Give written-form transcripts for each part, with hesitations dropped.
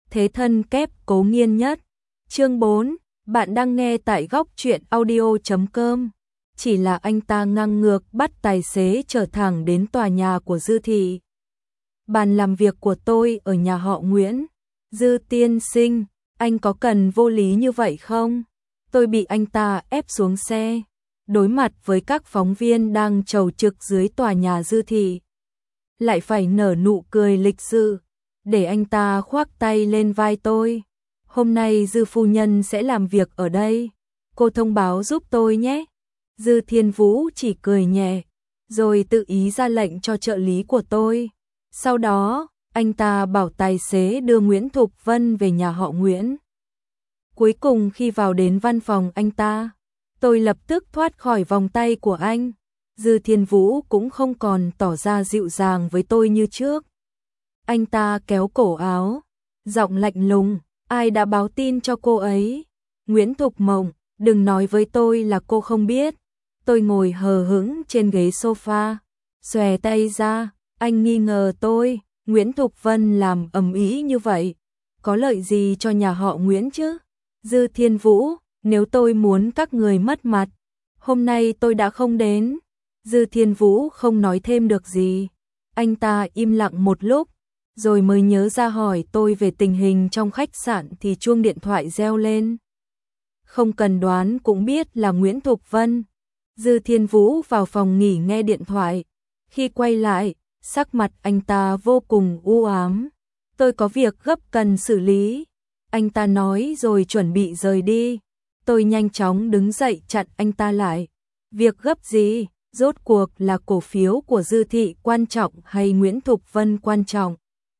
Thế thân kép cố nghiên nhất. Chương 4, bạn đang nghe tại góc truyện audio.com. Chỉ là anh ta ngang ngược bắt tài xế chở thẳng đến tòa nhà của Dư thị. Bàn làm việc của tôi ở nhà họ Nguyễn. Dư tiên sinh, anh có cần vô lý như vậy không? Tôi bị anh ta ép xuống xe, đối mặt với các phóng viên đang chầu trực dưới tòa nhà Dư thị. Lại phải nở nụ cười lịch sự, để anh ta khoác tay lên vai tôi. Hôm nay Dư phu nhân sẽ làm việc ở đây, cô thông báo giúp tôi nhé. Dư Thiên Vũ chỉ cười nhẹ, rồi tự ý ra lệnh cho trợ lý của tôi. Sau đó, anh ta bảo tài xế đưa Nguyễn Thục Vân về nhà họ Nguyễn. Cuối cùng khi vào đến văn phòng anh ta, tôi lập tức thoát khỏi vòng tay của anh. Dư Thiên Vũ cũng không còn tỏ ra dịu dàng với tôi như trước. Anh ta kéo cổ áo, giọng lạnh lùng, ai đã báo tin cho cô ấy? Nguyễn Thục Mộng, đừng nói với tôi là cô không biết. Tôi ngồi hờ hững trên ghế sofa, xòe tay ra, anh nghi ngờ tôi. Nguyễn Thục Vân làm ầm ĩ như vậy, có lợi gì cho nhà họ Nguyễn chứ? Dư Thiên Vũ, nếu tôi muốn các người mất mặt, hôm nay tôi đã không đến. Dư Thiên Vũ không nói thêm được gì. Anh ta im lặng một lúc, rồi mới nhớ ra hỏi tôi về tình hình trong khách sạn thì chuông điện thoại reo lên. Không cần đoán cũng biết là Nguyễn Thục Vân. Dư Thiên Vũ vào phòng nghỉ nghe điện thoại. Khi quay lại, sắc mặt anh ta vô cùng u ám. Tôi có việc gấp cần xử lý. Anh ta nói rồi chuẩn bị rời đi. Tôi nhanh chóng đứng dậy chặn anh ta lại. Việc gấp gì? Rốt cuộc là cổ phiếu của Dư thị quan trọng hay Nguyễn Thục Vân quan trọng?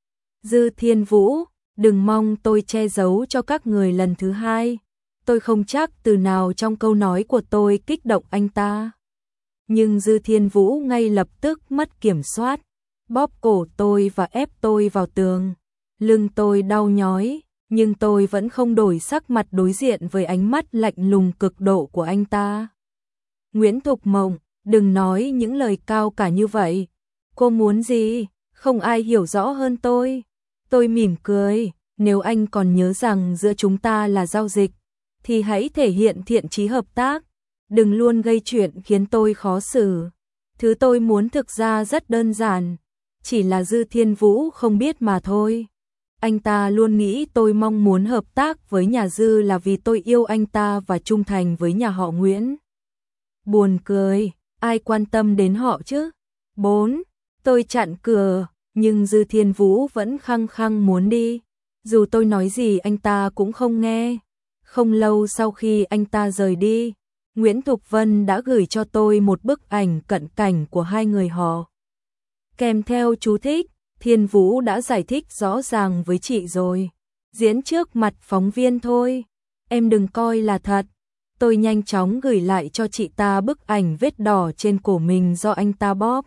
Dư Thiên Vũ, đừng mong tôi che giấu cho các người lần thứ hai. Tôi không chắc từ nào trong câu nói của tôi kích động anh ta. Nhưng Dư Thiên Vũ ngay lập tức mất kiểm soát, bóp cổ tôi và ép tôi vào tường. Lưng tôi đau nhói, nhưng tôi vẫn không đổi sắc mặt đối diện với ánh mắt lạnh lùng cực độ của anh ta. Nguyễn Thục Mộng, đừng nói những lời cao cả như vậy. Cô muốn gì? Không ai hiểu rõ hơn tôi. Tôi mỉm cười, nếu anh còn nhớ rằng giữa chúng ta là giao dịch, thì hãy thể hiện thiện chí hợp tác. Đừng luôn gây chuyện khiến tôi khó xử. Thứ tôi muốn thực ra rất đơn giản, chỉ là Dư Thiên Vũ không biết mà thôi. Anh ta luôn nghĩ tôi mong muốn hợp tác với nhà Dư là vì tôi yêu anh ta và trung thành với nhà họ Nguyễn. Buồn cười, ai quan tâm đến họ chứ? 4. Tôi chặn cửa, nhưng Dư Thiên Vũ vẫn khăng khăng muốn đi. Dù tôi nói gì anh ta cũng không nghe. Không lâu sau khi anh ta rời đi, Nguyễn Thục Vân đã gửi cho tôi một bức ảnh cận cảnh của hai người họ. Kèm theo chú thích, Thiên Vũ đã giải thích rõ ràng với chị rồi. Diễn trước mặt phóng viên thôi, em đừng coi là thật. Tôi nhanh chóng gửi lại cho chị ta bức ảnh vết đỏ trên cổ mình do anh ta bóp.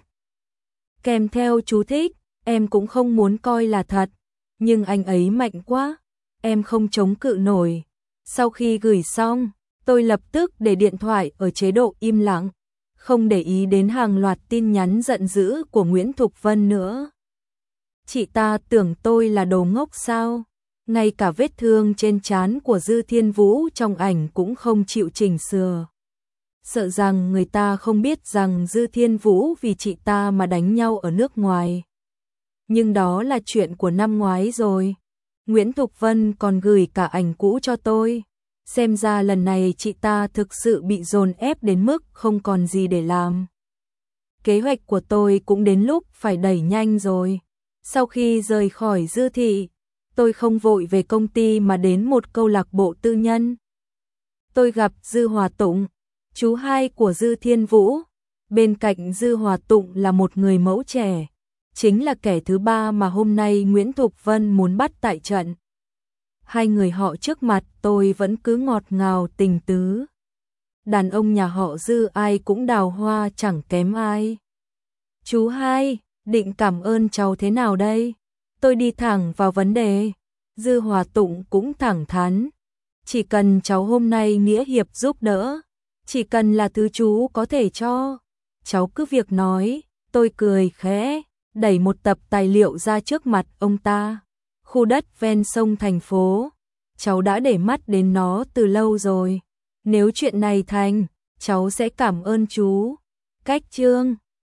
Kèm theo chú thích, em cũng không muốn coi là thật, nhưng anh ấy mạnh quá, em không chống cự nổi. Sau khi gửi xong, tôi lập tức để điện thoại ở chế độ im lặng, không để ý đến hàng loạt tin nhắn giận dữ của Nguyễn Thục Vân nữa. Chị ta tưởng tôi là đồ ngốc sao? Ngay cả vết thương trên trán của Dư Thiên Vũ trong ảnh cũng không chịu chỉnh sửa. Sợ rằng người ta không biết rằng Dư Thiên Vũ vì chị ta mà đánh nhau ở nước ngoài. Nhưng đó là chuyện của năm ngoái rồi. Nguyễn Thục Vân còn gửi cả ảnh cũ cho tôi. Xem ra lần này chị ta thực sự bị dồn ép đến mức không còn gì để làm. Kế hoạch của tôi cũng đến lúc phải đẩy nhanh rồi. Sau khi rời khỏi Dư thị, tôi không vội về công ty mà đến một câu lạc bộ tư nhân. Tôi gặp Dư Hòa Tụng, chú hai của Dư Thiên Vũ. Bên cạnh Dư Hòa Tụng là một người mẫu trẻ, chính là kẻ thứ ba mà hôm nay Nguyễn Thục Vân muốn bắt tại trận. Hai người họ trước mặt tôi vẫn cứ ngọt ngào tình tứ. Đàn ông nhà họ Dư ai cũng đào hoa chẳng kém ai. Chú hai, định cảm ơn cháu thế nào đây? Tôi đi thẳng vào vấn đề. Dư Hòa Tụng cũng thẳng thắn. Chỉ cần cháu hôm nay nghĩa hiệp giúp đỡ, chỉ cần là thứ chú có thể cho, cháu cứ việc nói. Tôi cười khẽ, đẩy một tập tài liệu ra trước mặt ông ta. khu đất ven sông thành phố. Cháu đã để mắt đến nó từ lâu rồi. Nếu chuyện này thành, cháu sẽ cảm ơn chú. Cách chương